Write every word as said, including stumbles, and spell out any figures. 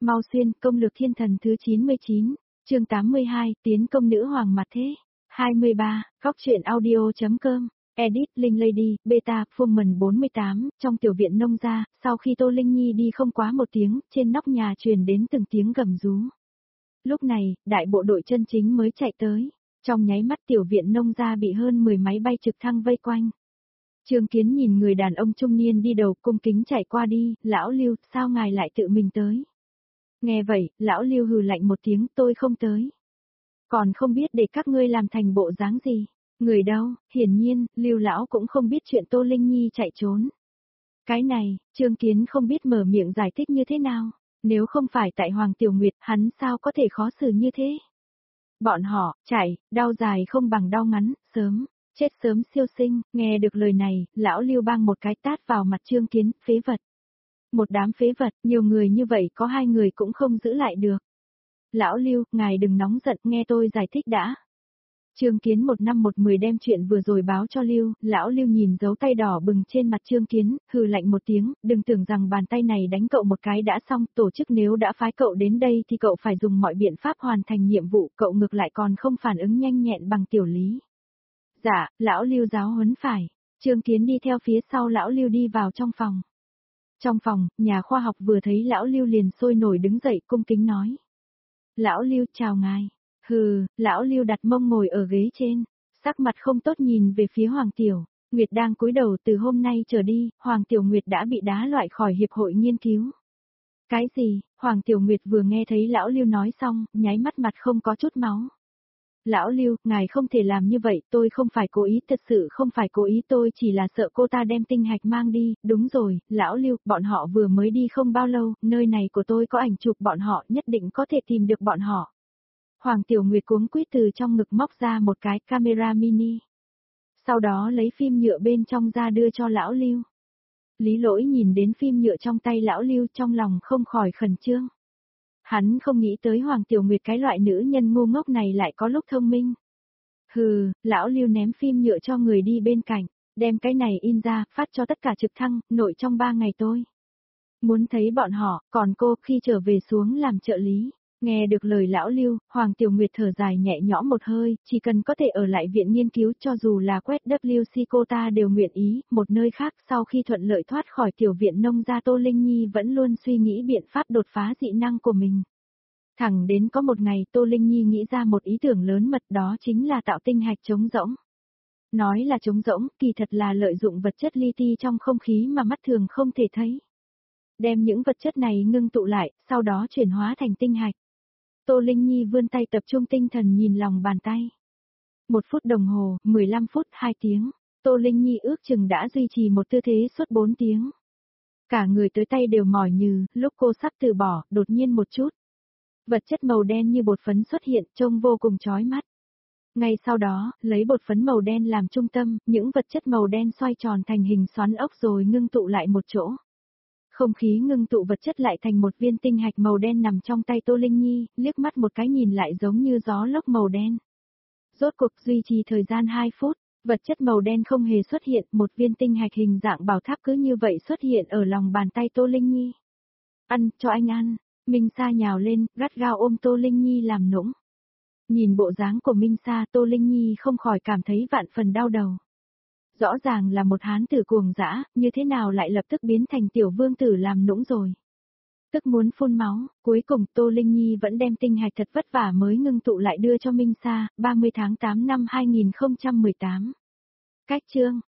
Mau xuyên, công lược thiên thần thứ chín mươi chín, chương tám mươi hai, tiến công nữ hoàng mặt thế. hai mươi ba, góc truyện audio.com, edit, Linh Lady, beta, Fullman bốn mươi tám, trong tiểu viện nông gia, sau khi Tô Linh Nhi đi không quá một tiếng, trên nóc nhà truyền đến từng tiếng gầm rú. Lúc này, đại bộ đội chân chính mới chạy tới, trong nháy mắt tiểu viện nông gia bị hơn mười máy bay trực thăng vây quanh. Trương Kiến nhìn người đàn ông trung niên đi đầu cung kính chạy qua đi, lão Lưu, sao ngài lại tự mình tới? Nghe vậy, lão Lưu hừ lạnh một tiếng, tôi không tới. Còn không biết để các ngươi làm thành bộ dáng gì? Người đâu? Hiển nhiên, Lưu lão cũng không biết chuyện Tô Linh Nhi chạy trốn. Cái này, Trương Kiến không biết mở miệng giải thích như thế nào. Nếu không phải tại Hoàng Tiểu Nguyệt, hắn sao có thể khó xử như thế? Bọn họ, chạy, đau dài không bằng đau ngắn, sớm, chết sớm siêu sinh. Nghe được lời này, lão Lưu bang một cái tát vào mặt Trương Kiến, phế vật. Một đám phế vật, nhiều người như vậy có hai người cũng không giữ lại được. Lão Lưu, ngài đừng nóng giận, nghe tôi giải thích đã. Trương Kiến một năm một mười đem chuyện vừa rồi báo cho Lưu, lão Lưu nhìn dấu tay đỏ bừng trên mặt Trương Kiến, hừ lạnh một tiếng, đừng tưởng rằng bàn tay này đánh cậu một cái đã xong, tổ chức nếu đã phái cậu đến đây thì cậu phải dùng mọi biện pháp hoàn thành nhiệm vụ, cậu ngược lại còn không phản ứng nhanh nhẹn bằng Tiểu Lý. Dạ, lão Lưu giáo huấn phải. Trương Kiến đi theo phía sau lão Lưu đi vào trong phòng. Trong phòng, nhà khoa học vừa thấy lão Lưu liền sôi nổi đứng dậy cung kính nói. Lão Lưu chào ngài. Hừ, lão Lưu đặt mông ngồi ở ghế trên, sắc mặt không tốt nhìn về phía Hoàng Tiểu Nguyệt đang cúi đầu. Từ hôm nay trở đi, Hoàng Tiểu Nguyệt đã bị đá loại khỏi hiệp hội nghiên cứu. Cái gì? Hoàng Tiểu Nguyệt vừa nghe thấy lão Lưu nói xong, nháy mắt mặt không có chút máu. Lão Lưu, ngài không thể làm như vậy, tôi không phải cố ý, thật sự không phải cố ý, tôi chỉ là sợ cô ta đem tinh hạch mang đi. Đúng rồi, lão Lưu, bọn họ vừa mới đi không bao lâu, nơi này của tôi có ảnh chụp bọn họ, nhất định có thể tìm được bọn họ. Hoàng Tiểu Nguyệt cuống quýt từ trong ngực móc ra một cái camera mini. Sau đó lấy phim nhựa bên trong ra đưa cho lão Lưu. Lý Lỗi nhìn đến phim nhựa trong tay lão Lưu trong lòng không khỏi khẩn trương. Hắn không nghĩ tới Hoàng Tiểu Nguyệt cái loại nữ nhân ngu ngốc này lại có lúc thông minh. Hừ, lão Lưu ném phim nhựa cho người đi bên cạnh, đem cái này in ra, phát cho tất cả trực thăng, nội trong ba ngày tôi. Muốn thấy bọn họ, còn cô khi trở về xuống làm trợ lý. Nghe được lời lão Lưu, Hoàng Tiểu Nguyệt thở dài nhẹ nhõm một hơi, chỉ cần có thể ở lại viện nghiên cứu cho dù là quét W C cô ta đều nguyện ý. Một nơi khác, sau khi thuận lợi thoát khỏi tiểu viện nông gia, Tô Linh Nhi vẫn luôn suy nghĩ biện pháp đột phá dị năng của mình. Thẳng đến có một ngày Tô Linh Nhi nghĩ ra một ý tưởng lớn mật, đó chính là tạo tinh hạch trống rỗng. Nói là trống rỗng, kỳ thật là lợi dụng vật chất li ti trong không khí mà mắt thường không thể thấy. Đem những vật chất này ngưng tụ lại, sau đó chuyển hóa thành tinh hạch. Tô Linh Nhi vươn tay tập trung tinh thần nhìn lòng bàn tay. Một phút đồng hồ, mười lăm phút, hai tiếng. Tô Linh Nhi ước chừng đã duy trì một tư thế suốt bốn tiếng. Cả người tới tay đều mỏi nhừ, lúc cô sắp từ bỏ, đột nhiên một chút. Vật chất màu đen như bột phấn xuất hiện, trông vô cùng chói mắt. Ngay sau đó, lấy bột phấn màu đen làm trung tâm, những vật chất màu đen xoay tròn thành hình xoắn ốc rồi ngưng tụ lại một chỗ. Không khí ngưng tụ vật chất lại thành một viên tinh hạch màu đen nằm trong tay Tô Linh Nhi, liếc mắt một cái nhìn lại giống như gió lốc màu đen. Rốt cuộc duy trì thời gian hai phút, vật chất màu đen không hề xuất hiện, một viên tinh hạch hình dạng bảo tháp cứ như vậy xuất hiện ở lòng bàn tay Tô Linh Nhi. Ăn, cho anh ăn. Minh Sa nhào lên, gắt gao ôm Tô Linh Nhi làm nũng. Nhìn bộ dáng của Minh Sa, Tô Linh Nhi không khỏi cảm thấy vạn phần đau đầu. Rõ ràng là một hán tử cuồng dã, như thế nào lại lập tức biến thành tiểu vương tử làm nũng rồi. Tức muốn phun máu, cuối cùng Tô Linh Nhi vẫn đem tinh hạch thật vất vả mới ngưng tụ lại đưa cho Minh Sa, ba mươi tháng tám năm hai nghìn không trăm mười tám. Cách chương,